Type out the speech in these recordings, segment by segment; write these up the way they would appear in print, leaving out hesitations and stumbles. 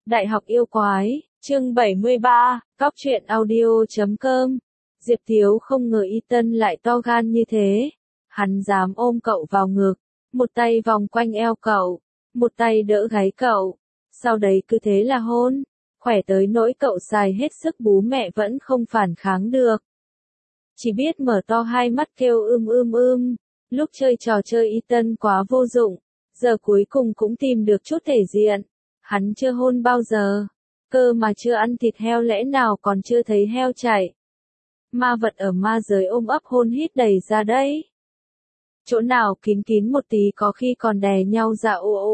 Đại học yêu quái, chương 73, Cóc truyện audio.com. Diệp Thiếu không ngờ Ethan lại to gan như thế. Hắn dám ôm cậu vào ngực, một tay vòng quanh eo cậu, một tay đỡ gáy cậu. Sau đấy cứ thế là hôn, khỏe tới nỗi cậu xài hết sức bú mẹ vẫn không phản kháng được. Chỉ biết mở to hai mắt kêu Lúc chơi trò chơi Ethan quá vô dụng, giờ cuối cùng cũng tìm được chút thể diện. Hắn chưa hôn bao giờ, cơ mà chưa ăn thịt heo lẽ nào còn chưa thấy heo chạy. Ma vật ở ma giới ôm ấp hôn hít đầy ra đấy. Chỗ nào kín kín một tí có khi còn đè nhau ra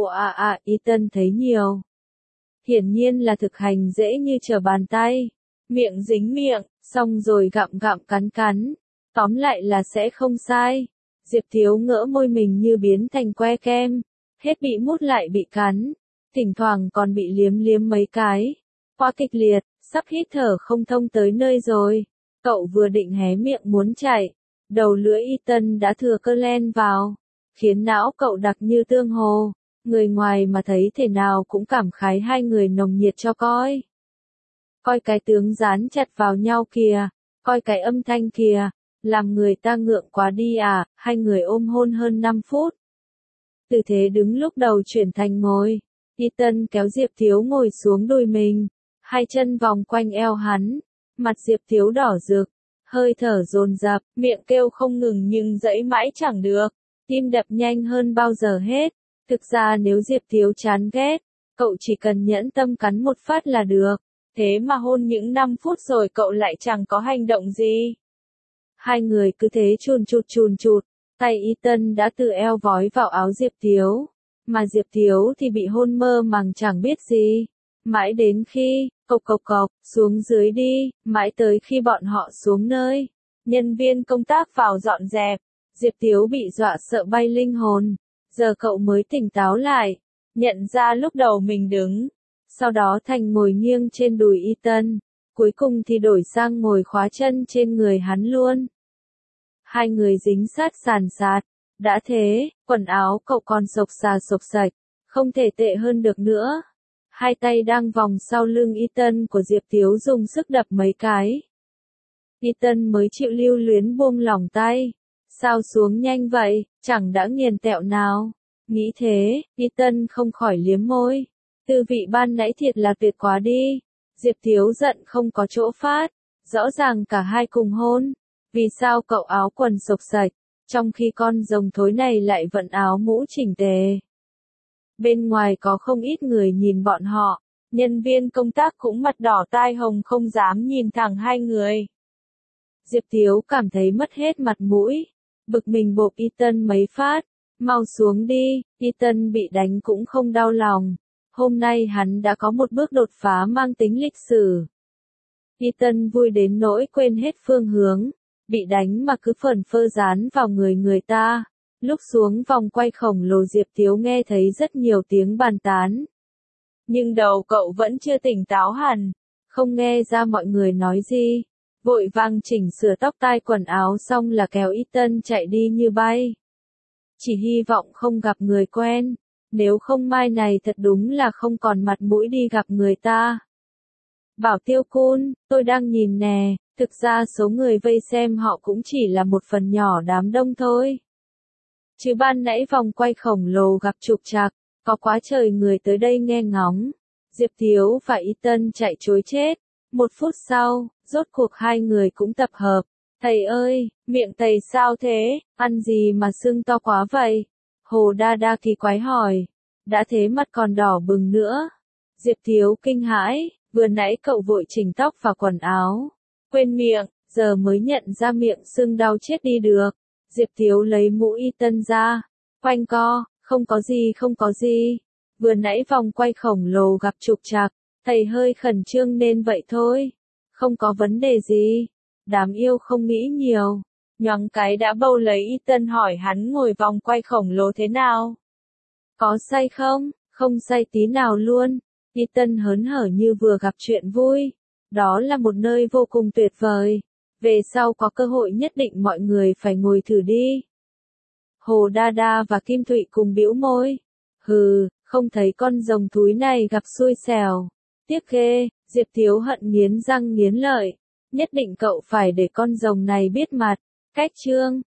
Ethan thấy nhiều. Hiển nhiên là thực hành dễ như trở bàn tay. Miệng dính miệng, xong rồi gặm gặm cắn cắn. Tóm lại là sẽ không sai. Diệp Thiếu ngỡ môi mình như biến thành que kem. Hết bị mút lại bị cắn. Thỉnh thoảng còn bị liếm liếm mấy cái. Quá kịch liệt, sắp hít thở không thông tới nơi rồi. Cậu vừa định hé miệng muốn chạy. Đầu lưỡi Ethan đã thừa cơ len vào. Khiến não cậu đặc như tương hồ. Người ngoài mà thấy thế nào cũng cảm khái hai người nồng nhiệt cho coi. Coi cái tướng dán chặt vào nhau kìa. Coi cái âm thanh kìa. Làm người ta ngượng quá đi à. Hai người ôm hôn hơn 5 phút. Tư thế đứng lúc đầu chuyển thành ngồi. Ethan kéo Diệp Thiếu ngồi xuống đùi mình, hai chân vòng quanh eo hắn, mặt Diệp Thiếu đỏ rực, hơi thở dồn dập, miệng kêu không ngừng nhưng dẫy mãi chẳng được, tim đập nhanh hơn bao giờ hết. Thực ra nếu Diệp Thiếu chán ghét, cậu chỉ cần nhẫn tâm cắn một phát là được, thế mà hôn những 5 phút rồi cậu lại chẳng có hành động gì. Hai người cứ thế chùn chụt, tay Ethan đã từ eo vói vào áo Diệp Thiếu. Mà Diệp Thiếu thì bị hôn mơ màng chẳng biết gì. Mãi đến khi, cộc, xuống dưới đi, mãi tới khi bọn họ xuống nơi. Nhân viên công tác vào dọn dẹp. Diệp Thiếu bị dọa sợ bay linh hồn. Giờ cậu mới tỉnh táo lại. Nhận ra lúc đầu mình đứng. Sau đó thành ngồi nghiêng trên đùi Ethan. Cuối cùng thì đổi sang ngồi khóa chân trên người hắn luôn. Hai người dính sát sàn sạt. Đã thế, quần áo cậu còn xộc sạch, không thể tệ hơn được nữa. Hai tay đang vòng sau lưng Ethan của Diệp Thiếu dùng sức đập mấy cái. Ethan mới chịu lưu luyến buông lỏng tay. Sao xuống nhanh vậy, chẳng đã nghiền tẹo nào. Nghĩ thế, Ethan không khỏi liếm môi. Tư vị ban nãy thiệt là tuyệt quá đi. Diệp Thiếu giận không có chỗ phát. Rõ ràng cả hai cùng hôn. Vì sao cậu áo quần xộc sạch? Trong khi con rồng thối này lại vận áo mũ chỉnh tề. Bên ngoài có không ít người nhìn bọn họ, nhân viên công tác cũng mặt đỏ tai hồng không dám nhìn thẳng hai người. Diệp Thiếu cảm thấy mất hết mặt mũi, bực mình bộp Ethan mấy phát, mau xuống đi, Ethan bị đánh cũng không đau lòng. Hôm nay hắn đã có một bước đột phá mang tính lịch sử. Ethan vui đến nỗi quên hết phương hướng. Bị đánh mà cứ phởn phơ dán vào người ta. Lúc xuống vòng quay khổng lồ Diệp Thiếu nghe thấy rất nhiều tiếng bàn tán. Nhưng đầu cậu vẫn chưa tỉnh táo hẳn, không nghe ra mọi người nói gì. Vội vàng chỉnh sửa tóc tai quần áo xong là kéo Ethan chạy đi như bay. Chỉ hy vọng không gặp người quen, nếu không mai này thật đúng là không còn mặt mũi đi gặp người ta. Bảo Tiêu Cun, tôi đang nhìn nè. Thực ra số người vây xem họ cũng chỉ là một phần nhỏ đám đông thôi. Chứ ban nãy vòng quay khổng lồ gặp trục trặc, có quá trời người tới đây nghe ngóng. Diệp Thiếu và Ethan chạy trối chết. 1 phút sau, rốt cuộc hai người cũng tập hợp. Thầy ơi, miệng thầy sao thế, ăn gì mà sưng to quá vậy? Hồ Đa Đa kỳ quái hỏi. Đã thế mặt còn đỏ bừng nữa. Diệp Thiếu kinh hãi, vừa nãy cậu vội chỉnh tóc và quần áo. Quên miệng, giờ mới nhận ra miệng sưng đau chết đi được. Diệp Thiếu lấy mũ Ethan ra, quanh co, không có gì. Vừa nãy vòng quay khổng lồ gặp trục trặc, thầy hơi khẩn trương nên vậy thôi. Không có vấn đề gì. Đám yêu không nghĩ nhiều. Nhoáng cái đã bâu lấy Ethan hỏi hắn ngồi vòng quay khổng lồ thế nào. Có say không? Không say tí nào luôn. Ethan hớn hở như vừa gặp chuyện vui. Đó là một nơi vô cùng tuyệt vời. Về sau có cơ hội nhất định mọi người phải ngồi thử đi. Hồ Đa Đa và Kim Thụy cùng bĩu môi. Hừ, không thấy con rồng thúi này gặp xui xẻo. Tiếc ghê, Diệp Thiếu hận nghiến răng nghiến lợi. Nhất định cậu phải để con rồng này biết mặt. Cách chương